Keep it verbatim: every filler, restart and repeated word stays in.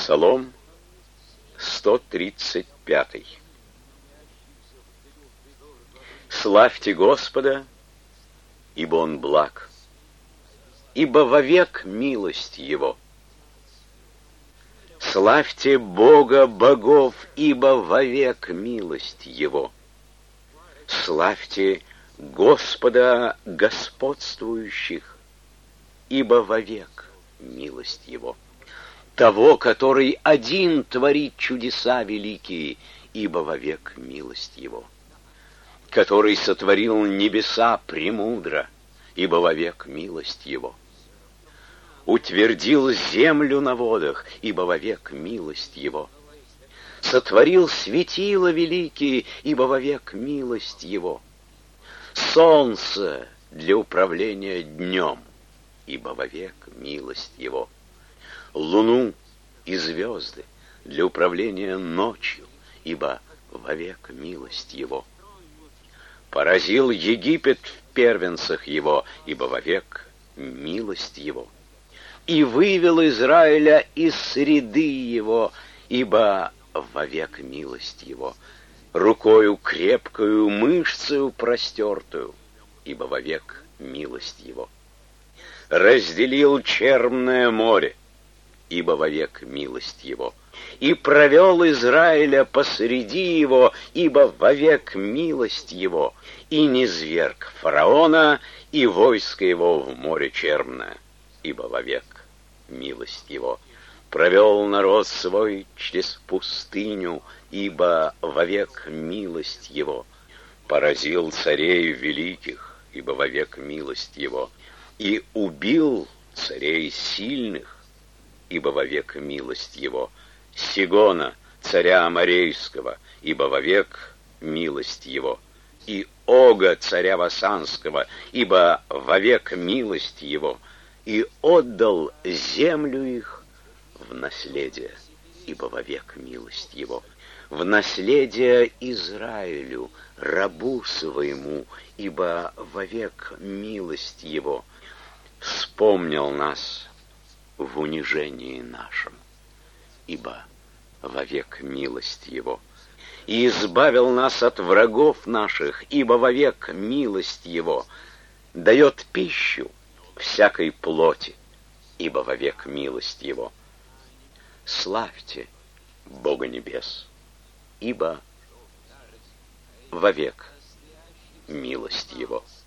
Псалом сто тридцать пятый. Славьте Господа, ибо Он благ, ибо вовек милость Его. Славьте Бога богов, ибо вовек милость Его. Славьте Господа господствующих, ибо вовек милость Его. Того, который один творит чудеса великие, ибо вовек милость Его. Который сотворил небеса премудро, ибо вовек милость Его. Утвердил землю на водах, ибо вовек милость Его. Сотворил светила великие, ибо вовек милость Его. Солнце для управления днем, ибо вовек милость Его. Луну и звезды для управления ночью, ибо вовек милость Его. Поразил Египет в первенцах его, ибо вовек милость Его. И вывел Израиля из среды его, ибо вовек милость Его. Рукою крепкою, мышцею простертую, ибо вовек милость Его. Разделил черное море, ибо вовек милость Его. И провел Израиля посреди его, ибо вовек милость Его. И низвергг фараона и войско его в море черное, ибо вовек милость Его. Провел народ свой через пустыню, ибо вовек милость Его. Поразил царей великих, ибо вовек милость Его. И убил царей сильных, ибо вовек милость Его. Сигона, царя Аморейского, ибо вовек милость Его. И Ога, царя Васанского, ибо вовек милость Его. И отдал землю их в наследие, ибо вовек милость Его. В наследие Израилю, рабу своему, ибо вовек милость Его. Вспомнил нас в унижении нашем, ибо вовек милость Его. И избавил нас от врагов наших, ибо вовек милость Его. Дает пищу всякой плоти, ибо вовек милость Его. Славьте Бога небес, ибо вовек милость Его.